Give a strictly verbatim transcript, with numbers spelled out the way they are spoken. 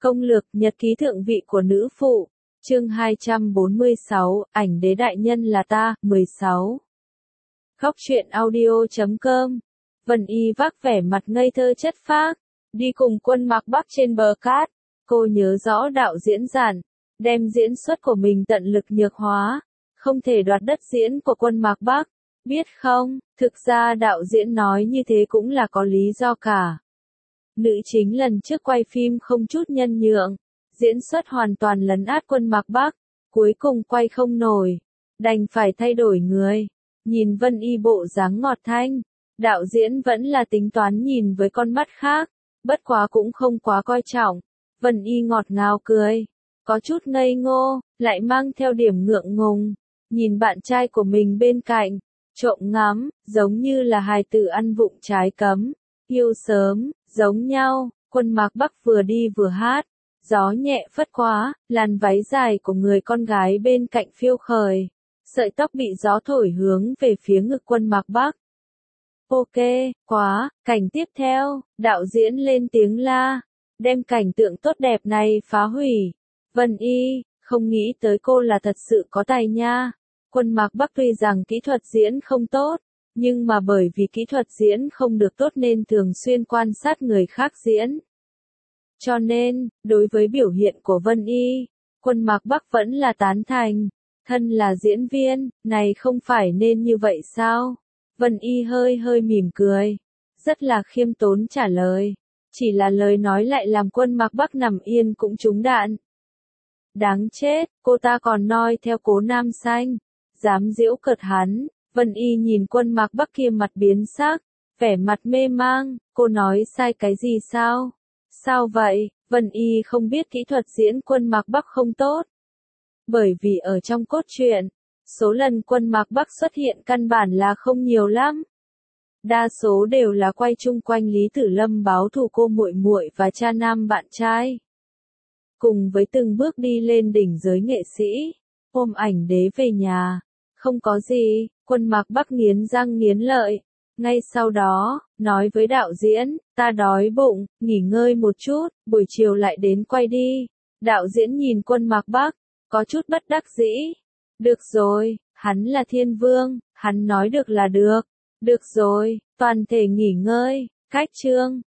Công lược nhật ký thượng vị của nữ phụ, chương hai trăm bốn mươi sáu, ảnh đế đại nhân là ta, mười sáu. Khóc chuyện audio chấm com. Vân Y vác vẻ mặt ngây thơ chất phác, đi cùng Quân Mạc Bắc trên bờ cát. Cô nhớ rõ đạo diễn dặn, đem diễn xuất của mình tận lực nhược hóa, không thể đoạt đất diễn của Quân Mạc Bắc. Biết không, thực ra đạo diễn nói như thế cũng là có lý do cả. Nữ chính lần trước quay phim không chút nhân nhượng, diễn xuất hoàn toàn lấn át Quân Mạc Bắc, cuối cùng quay không nổi, đành phải thay đổi người. Nhìn Vân Y bộ dáng ngọt thanh, đạo diễn vẫn là tính toán nhìn với con mắt khác, bất quá cũng không quá coi trọng. Vân Y ngọt ngào cười, có chút ngây ngô, lại mang theo điểm ngượng ngùng, nhìn bạn trai của mình bên cạnh, trộm ngắm, giống như là hài tử ăn vụng trái cấm, yêu sớm, giống nhau. Quân Mạc Bắc vừa đi vừa hát, gió nhẹ phất quá, làn váy dài của người con gái bên cạnh phiêu khởi, sợi tóc bị gió thổi hướng về phía ngực Quân Mạc Bắc. Ok, quá, cảnh tiếp theo, đạo diễn lên tiếng la, đem cảnh tượng tốt đẹp này phá hủy. Vân Y, không nghĩ tới cô là thật sự có tài nha. Quân Mạc Bắc tuy rằng kỹ thuật diễn không tốt, nhưng mà bởi vì kỹ thuật diễn không được tốt nên thường xuyên quan sát người khác diễn. Cho nên, đối với biểu hiện của Vân Y, Quân Mạc Bắc vẫn là tán thành. Thân là diễn viên, này không phải nên như vậy sao? Vân Y hơi hơi mỉm cười, rất là khiêm tốn trả lời. Chỉ là lời nói lại làm Quân Mạc Bắc nằm yên cũng trúng đạn. Đáng chết, cô ta còn noi theo Cố Nam Xanh, dám giễu cợt hắn. Vân Y nhìn Quân Mạc Bắc kia mặt biến sắc, vẻ mặt mê mang, cô nói sai cái gì sao? Sao vậy? Vân Y không biết kỹ thuật diễn Quân Mạc Bắc không tốt. Bởi vì ở trong cốt truyện, số lần Quân Mạc Bắc xuất hiện căn bản là không nhiều lắm. Đa số đều là quay chung quanh Lý Tử Lâm báo thù cô muội muội và cha nam bạn trai. Cùng với từng bước đi lên đỉnh giới nghệ sĩ, ôm ảnh đế về nhà. Không có gì, Quân Mạc Bắc nghiến răng nghiến lợi. Ngay sau đó, nói với đạo diễn, ta đói bụng, nghỉ ngơi một chút, buổi chiều lại đến quay đi. Đạo diễn nhìn Quân Mạc Bắc, có chút bất đắc dĩ. Được rồi, hắn là thiên vương, hắn nói được là được. Được rồi, toàn thể nghỉ ngơi, cách chương.